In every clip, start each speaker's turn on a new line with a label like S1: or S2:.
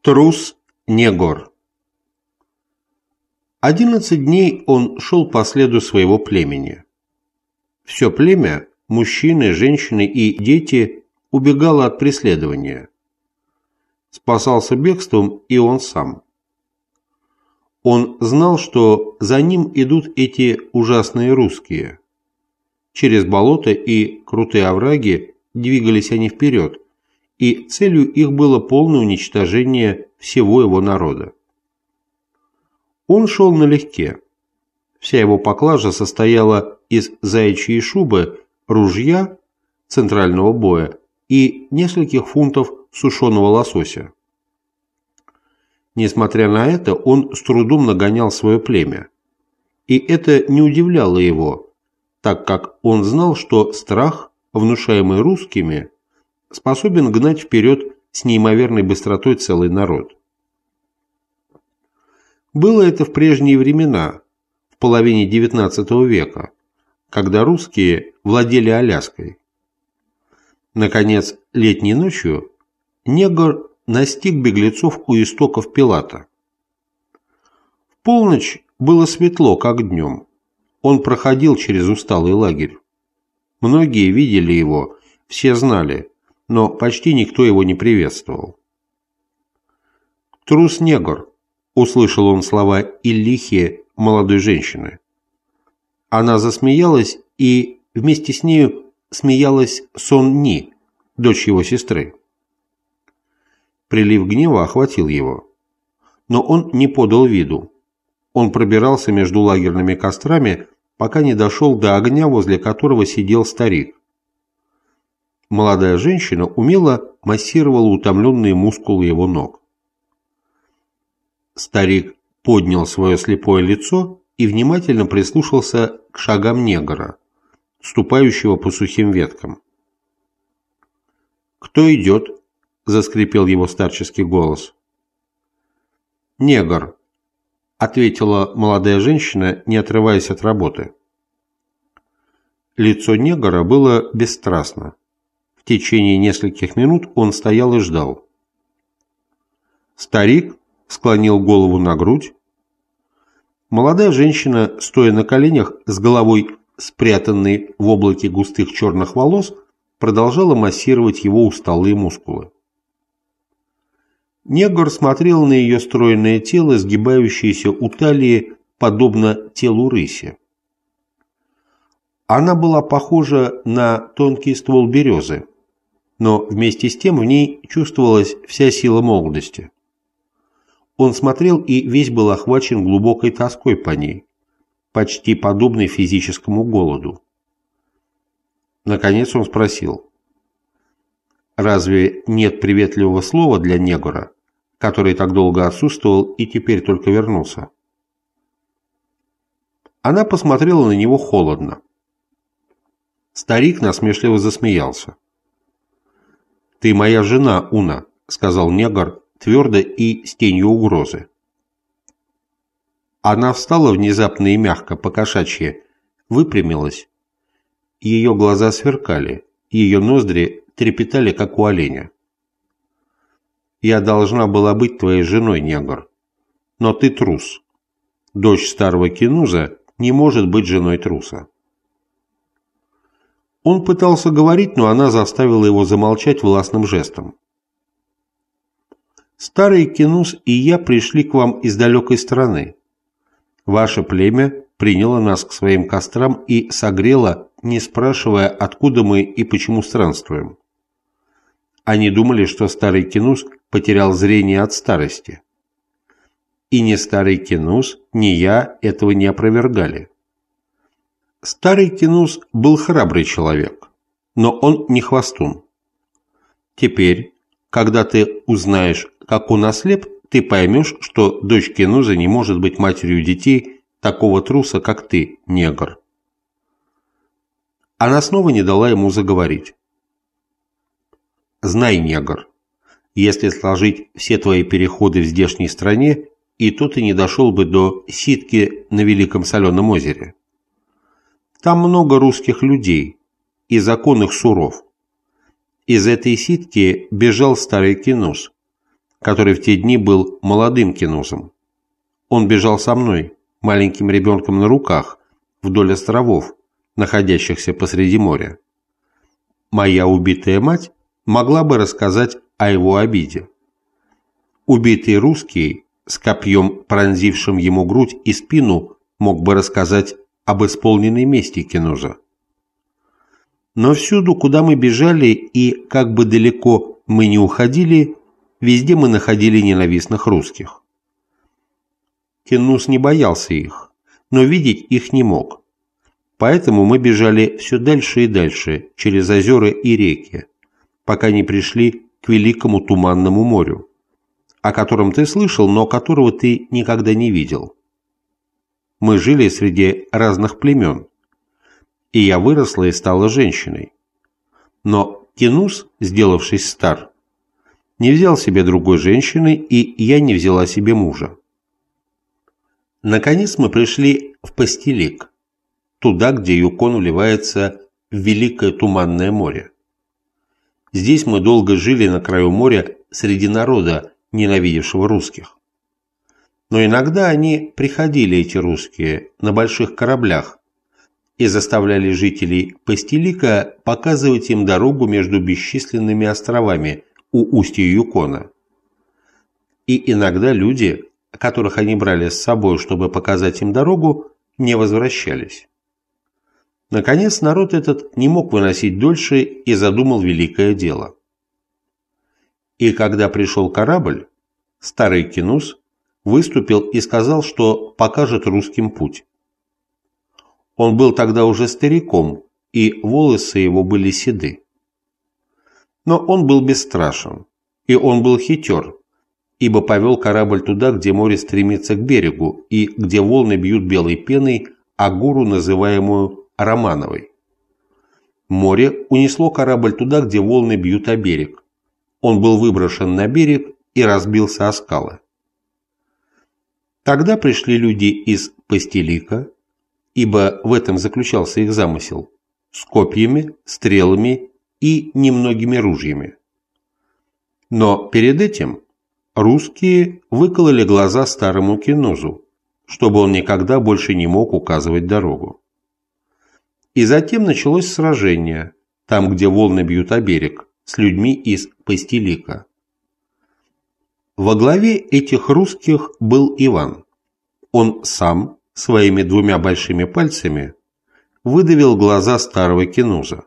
S1: Трус Негор. 11 дней он шел по следу своего племени. Все племя, мужчины, женщины и дети, убегало от преследования. Спасался бегством и он сам. Он знал, что за ним идут эти ужасные русские. Через болото и крутые овраги двигались они вперед, и целью их было полное уничтожение всего его народа. Он шел налегке. Вся его поклажа состояла из заячьей шубы, ружья, центрального боя и нескольких фунтов сушеного лосося. Несмотря на это, он с трудом нагонял свое племя. И это не удивляло его, так как он знал, что страх, внушаемый русскими, способен гнать вперед с неимоверной быстротой целый народ. Было это в прежние времена, в половине XIX века, когда русские владели Аляской. Наконец, летней ночью негр настиг беглецов у истоков Пилата. В полночь было светло, как днем. Он проходил через усталый лагерь. Многие видели его, все знали, но почти никто его не приветствовал. «Трус-негр», — услышал он слова Иллихи, молодой женщины. Она засмеялась, и вместе с нею смеялась Сон-Ни, дочь его сестры. Прилив гнева охватил его. Но он не подал виду. Он пробирался между лагерными кострами, пока не дошел до огня, возле которого сидел старик. Молодая женщина умело массировала утомленные мускулы его ног. Старик поднял свое слепое лицо и внимательно прислушался к шагам негра, ступающего по сухим веткам. «Кто идет?» – заскрипел его старческий голос. «Негр», – ответила молодая женщина, не отрываясь от работы. Лицо негра было бесстрастно. В течение нескольких минут он стоял и ждал. Старик склонил голову на грудь. Молодая женщина, стоя на коленях, с головой спрятанной в облаке густых черных волос, продолжала массировать его усталые мускулы. Негр смотрел на ее стройное тело, сгибающееся у талии, подобно телу рыси. Она была похожа на тонкий ствол березы, но вместе с тем в ней чувствовалась вся сила молодости. Он смотрел и весь был охвачен глубокой тоской по ней, почти подобной физическому голоду. Наконец он спросил: «Разве нет приветливого слова для негра, который так долго отсутствовал и теперь только вернулся?» Она посмотрела на него холодно. Старик насмешливо засмеялся. «Ты моя жена, Уна», — сказал негр твердо и с тенью угрозы. Она встала внезапно и мягко, по-кошачьи, выпрямилась. Ее глаза сверкали, ее ноздри трепетали, как у оленя. «Я должна была быть твоей женой, негр, но ты трус. Дочь старого Кинуза не может быть женой труса». Он пытался говорить, но она заставила его замолчать властным жестом. «Старый Кинуз и я пришли к вам из далекой страны. Ваше племя приняло нас к своим кострам и согрело, не спрашивая, откуда мы и почему странствуем. Они думали, что старый Кинуз потерял зрение от старости. И ни старый Кинуз, ни я этого не опровергали. Старый Кинуз был храбрый человек, но он не хвастун. Теперь, когда ты узнаешь, как он ослеп, ты поймешь, что дочь Кинуза не может быть матерью детей такого труса, как ты, негр». Она снова не дала ему заговорить. «Знай, негр, если сложить все твои переходы в здешней стране, и то ты не дошел бы до Ситки на Великом Соленом озере. Там много русских людей, и закон их суров. Из этой Ситки бежал старый Кинуз, который в те дни был молодым Кинузом. Он бежал со мной, маленьким ребенком на руках, вдоль островов, находящихся посреди моря. Моя убитая мать могла бы рассказать о его обиде. Убитый русский, с копьем, пронзившим ему грудь и спину, мог бы рассказать об исполненной мести Кинуза. Но всюду, куда мы бежали и как бы далеко мы не уходили, везде мы находили ненавистных русских. Кинуз не боялся их, но видеть их не мог. Поэтому мы бежали все дальше и дальше, через озера и реки, пока не пришли к Великому Туманному морю, о котором ты слышал, но которого ты никогда не видел. Мы жили среди разных племен, и я выросла и стала женщиной. Но Кинуз, сделавшись стар, не взял себе другой женщины, и я не взяла себе мужа. Наконец мы пришли в Пастилик, туда, где Юкон вливается в Великое Туманное море. Здесь мы долго жили на краю моря среди народа, ненавидевшего русских. Но иногда они приходили, эти русские, на больших кораблях и заставляли жителей Пастилика показывать им дорогу между бесчисленными островами у устья Юкона. И иногда люди, которых они брали с собой, чтобы показать им дорогу, не возвращались. Наконец, народ этот не мог выносить дольше и задумал великое дело. И когда пришел корабль, старый Кинуз выступил и сказал, что покажет русским путь. Он был тогда уже стариком, и волосы его были седы. Но он был бесстрашен, и он был хитер, ибо повел корабль туда, где море стремится к берегу, и где волны бьют белой пеной о гору, называемую Романовой. Море унесло корабль туда, где волны бьют о берег. Он был выброшен на берег и разбился о скалы. Тогда пришли люди из Пастилика, ибо в этом заключался их замысел, с копьями, стрелами и немногими ружьями. Но перед этим русские выкололи глаза старому Кинузу, чтобы он никогда больше не мог указывать дорогу. И затем началось сражение, там, где волны бьют о берег, с людьми из Пастилика. Во главе этих русских был Иван. Он сам своими двумя большими пальцами выдавил глаза старого Кинуза.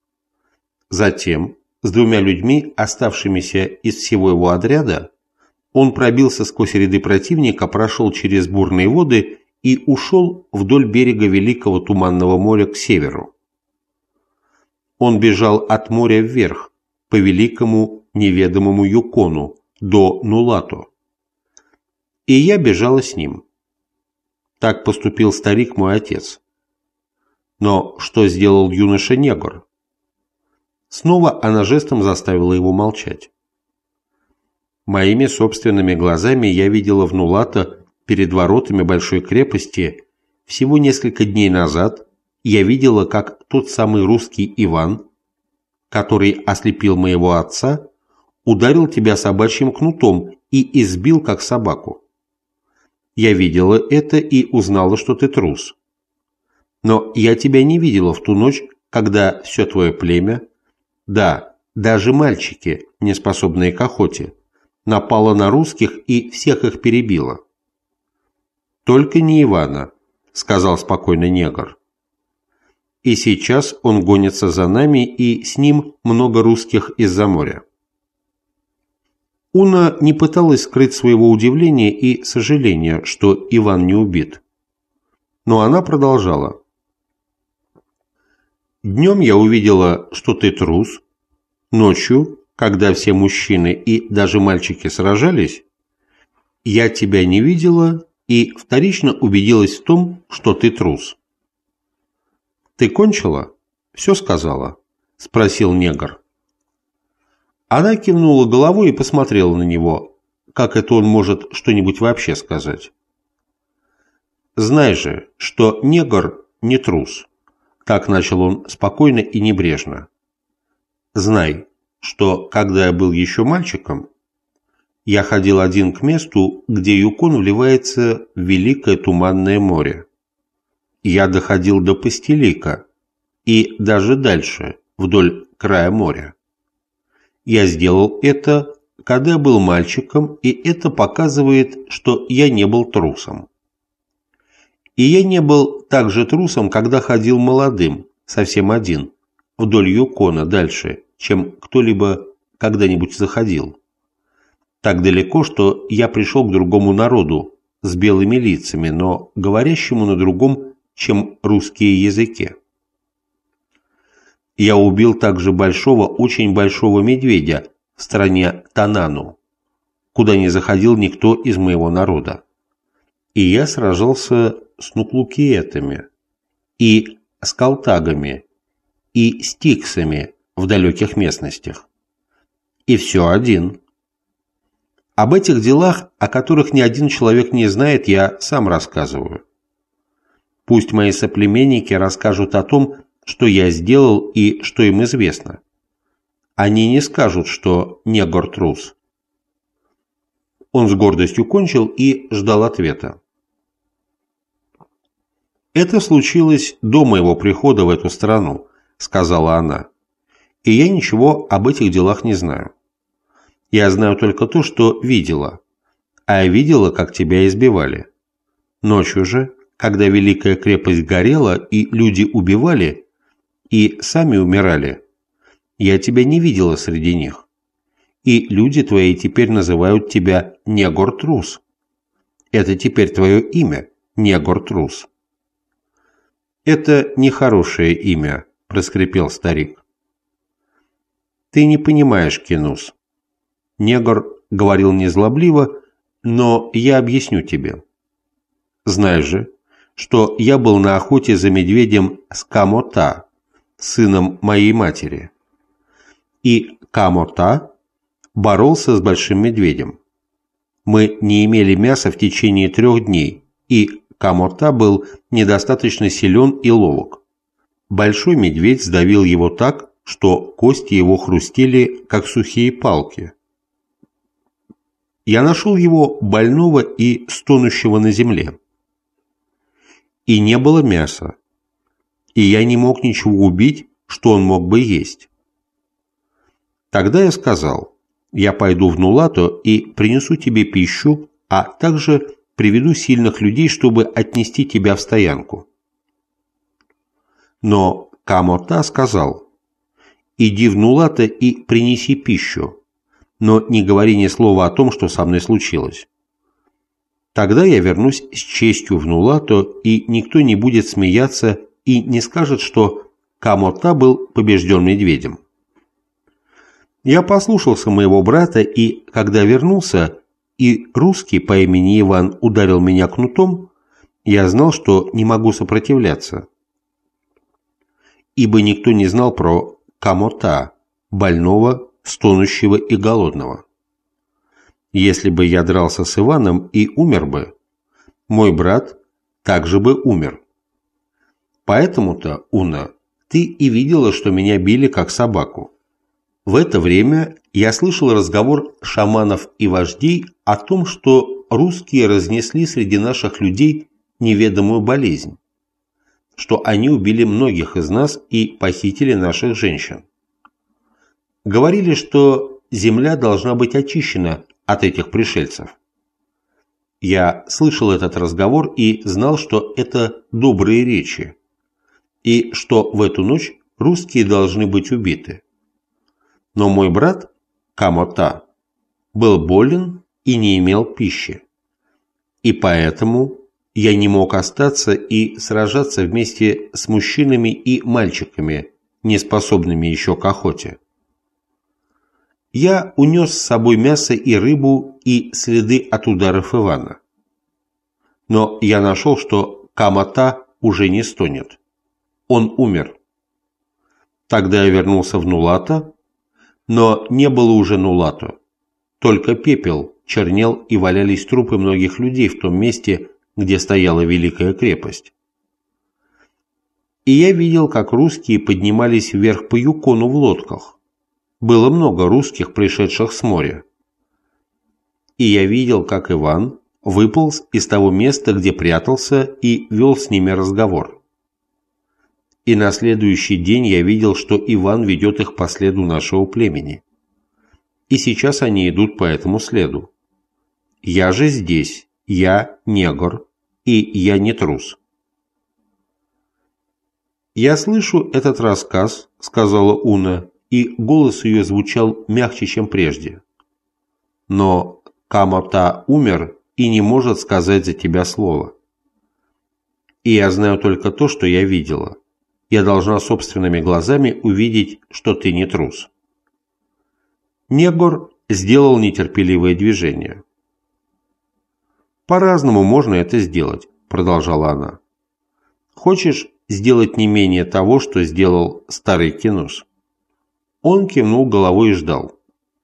S1: Затем, с двумя людьми, оставшимися из всего его отряда, он пробился сквозь ряды противника, прошел через бурные воды и ушел вдоль берега Великого Туманного моря к северу. Он бежал от моря вверх, по великому неведомому Юкону, до Нулато. И я бежала с ним. Так поступил старик мой отец. Но что сделал юноша-негр? Снова она жестом заставила его молчать. Моими собственными глазами я видела в Нулато, перед воротами большой крепости, всего несколько дней назад я видела, как тот самый русский Иван, который ослепил моего отца, ударил тебя собачьим кнутом и избил, как собаку. Я видела это и узнала, что ты трус. Но я тебя не видела в ту ночь, когда все твое племя, да, даже мальчики, не способные к охоте, напало на русских и всех их перебило. «Только не Ивана», — сказал спокойно негр. «И сейчас он гонится за нами, и с ним много русских из-за моря». Уна не пыталась скрыть своего удивления и сожаления, что Иван не убит. Но она продолжала. «Днем я увидела, что ты трус. Ночью, когда все мужчины и даже мальчики сражались, я тебя не видела и вторично убедилась в том, что ты трус». «Ты кончила? Все сказала?» – спросил негр. Она кивнула головой и посмотрела на него, как это он может что-нибудь вообще сказать. «Знай же, что негр не трус», – так начал он спокойно и небрежно. «Знай, что когда я был еще мальчиком, Я ходил один к месту, где Юкон вливается в Великое Туманное море. Я доходил до Пастилика и даже дальше, вдоль края моря. Я сделал это, когда был мальчиком, и это показывает, что я не был трусом. И я не был также трусом, когда ходил молодым, совсем один, вдоль Юкона дальше, чем кто-либо когда-нибудь заходил. Так далеко, что я пришел к другому народу, с белыми лицами, но говорящему на другом, чем русские языке. Я убил также большого, очень большого медведя в стране Танану, куда не заходил никто из моего народа. И я сражался с нуклукиетами, и с калтагами, и с тиксами в далеких местностях. И все один. Об этих делах, о которых ни один человек не знает, я сам рассказываю. Пусть мои соплеменники расскажут о том, что я сделал и что им известно. Они не скажут, что негр трус. Он с гордостью кончил и ждал ответа. «Это случилось до моего прихода в эту страну», — сказала она, — «и я ничего об этих делах не знаю. Я знаю только то, что видела, а я видела, как тебя избивали. Ночью же, когда Великая крепость горела и люди убивали, и сами умирали, я тебя не видела среди них. И люди твои теперь называют тебя негр-трус. Это теперь твое имя, негр-трус». «Это нехорошее имя», – проскрипел старик. «Ты не понимаешь, Кинус». Негр говорил незлобливо, но я объясню тебе. Знай же, что я был на охоте за медведем Скамота, сыном моей матери. И Камота боролся с большим медведем. Мы не имели мяса в течение 3 дней, и Камота был недостаточно силен и ловок. Большой медведь сдавил его так, что кости его хрустели, как сухие палки. Я нашел его больного и стонущего на земле. И не было мяса. И я не мог ничего убить, что он мог бы есть. Тогда я сказал: я пойду в Нулато и принесу тебе пищу, а также приведу сильных людей, чтобы отнести тебя в стоянку. Но Камота сказал: иди в Нулато и принеси пищу, но не говори ни слова о том, что со мной случилось. Тогда я вернусь с честью в Нулато, и никто не будет смеяться и не скажет, что Камота был побежден медведем. Я послушался моего брата, и когда вернулся, и русский по имени Иван ударил меня кнутом, я знал, что не могу сопротивляться. Ибо никто не знал про Камота, больного, стонущего и голодного. Если бы я дрался с Иваном и умер бы, мой брат также бы умер. Поэтому-то, Уна, ты и видела, что меня били как собаку. В это время я слышал разговор шаманов и вождей о том, что русские разнесли среди наших людей неведомую болезнь, что они убили многих из нас и похитили наших женщин. Говорили, что земля должна быть очищена от этих пришельцев. Я слышал этот разговор и знал, что это добрые речи, и что в эту ночь русские должны быть убиты. Но мой брат, Камота, был болен и не имел пищи. И поэтому я не мог остаться и сражаться вместе с мужчинами и мальчиками, не способными еще к охоте. Я унес с собой мясо и рыбу и следы от ударов Ивана. Но я нашел, что Камота уже не стонет. Он умер. Тогда я вернулся в Нулато, но не было уже Нулато. Только пепел чернел и валялись трупы многих людей в том месте, где стояла Великая крепость. И я видел, как русские поднимались вверх по Юкону в лодках. Было много русских, пришедших с моря. и я видел, как Иван выполз из того места, где прятался, и вел с ними разговор. И на следующий день я видел, что Иван ведет их по следу нашего племени. И сейчас они идут по этому следу. Я же здесь, я негр, и я не трус. «Я слышу этот рассказ», — сказала Уна, и голос ее звучал мягче, чем прежде. «Но Камота умер и не может сказать за тебя слова. И я знаю только то, что я видела. Я должна собственными глазами увидеть, что ты не трус». Негр сделал нетерпеливое движение. «По-разному можно это сделать», — продолжала она. «Хочешь сделать не менее того, что сделал старый Кинус?» Он кивнул головой и ждал.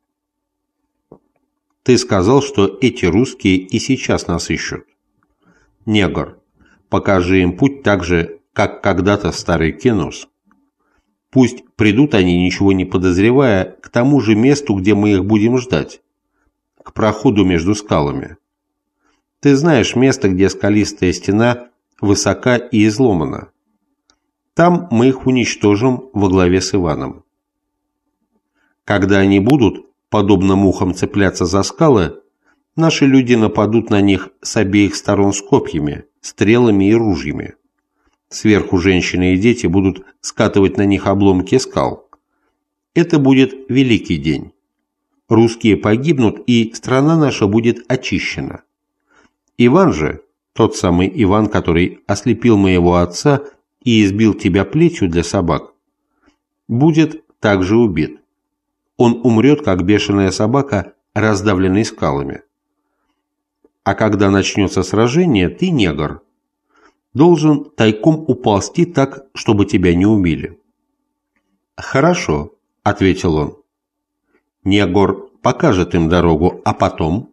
S1: «Ты сказал, что эти русские и сейчас нас ищут. Негр, покажи им путь так же, как когда-то старый Кинус. Пусть придут они, ничего не подозревая, к тому же месту, где мы их будем ждать, к проходу между скалами. Ты знаешь место, где скалистая стена высока и изломана. Там мы их уничтожим во главе с Иваном. Когда они будут, подобно мухам, цепляться за скалы, наши люди нападут на них с обеих сторон с копьями, стрелами и ружьями. Сверху женщины и дети будут скатывать на них обломки скал. Это будет великий день. Русские погибнут, и страна наша будет очищена. Иван же, тот самый Иван, который ослепил моего отца и избил тебя плетью для собак, будет также убит. Он умрет, как бешеная собака, раздавленный скалами. А когда начнется сражение, ты, негр, должен тайком уползти так, чтобы тебя не убили». «Хорошо», — ответил он. «Негр покажет им дорогу, а потом...»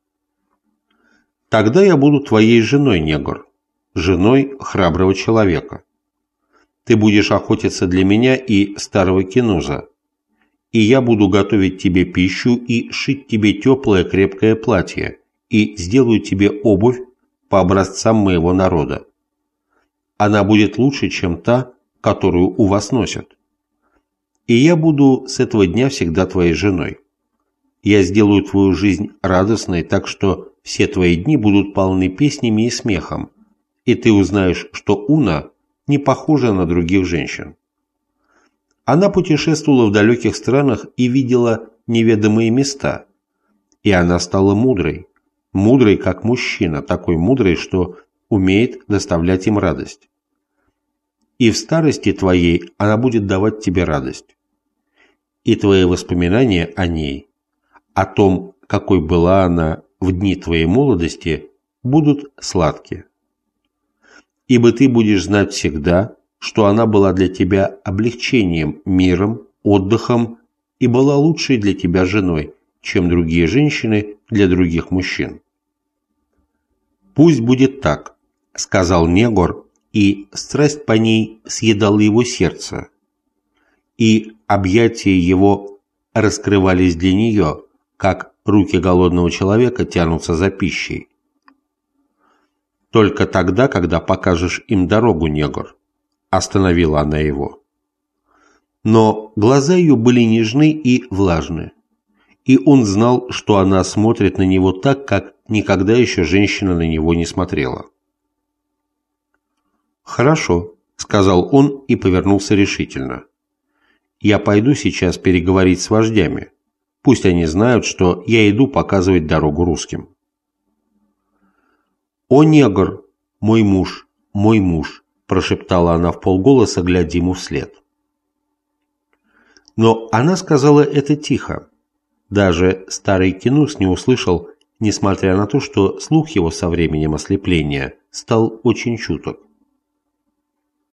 S1: «Тогда я буду твоей женой, негр, женой храброго человека. Ты будешь охотиться для меня и старого Кинуза, и я буду готовить тебе пищу и шить тебе теплое крепкое платье, и сделаю тебе обувь по образцам моего народа. Она будет лучше, чем та, которую у вас носят. И я буду с этого дня всегда твоей женой. Я сделаю твою жизнь радостной, так что все твои дни будут полны песнями и смехом, и ты узнаешь, что Уна не похожа на других женщин». Она путешествовала в далеких странах и видела неведомые места, и она стала мудрой, мудрой как мужчина, такой мудрой, что умеет доставлять им радость. И в старости твоей она будет давать тебе радость. И твои воспоминания о ней, о том, какой была она в дни твоей молодости, будут сладкие. Ибо ты будешь знать всегда, что она была для тебя облегчением, миром, отдыхом и была лучшей для тебя женой, чем другие женщины для других мужчин. «Пусть будет так», — сказал негр, и страсть по ней съедала его сердце, и объятия его раскрывались для нее, как руки голодного человека тянутся за пищей. «Только тогда, когда покажешь им дорогу, негр», — остановила она его. Но глаза ее были нежны и влажны, и он знал, что она смотрит на него так, как никогда еще женщина на него не смотрела. «Хорошо», — сказал он и повернулся решительно. «Я пойду сейчас переговорить с вождями. Пусть они знают, что я иду показывать дорогу русским». «О, негр, мой муж, прошептала она вполголоса, глядя ему вслед. Но она сказала это тихо. Даже старый Кинус не услышал, несмотря на то, что слух его со временем ослепления стал очень чуток.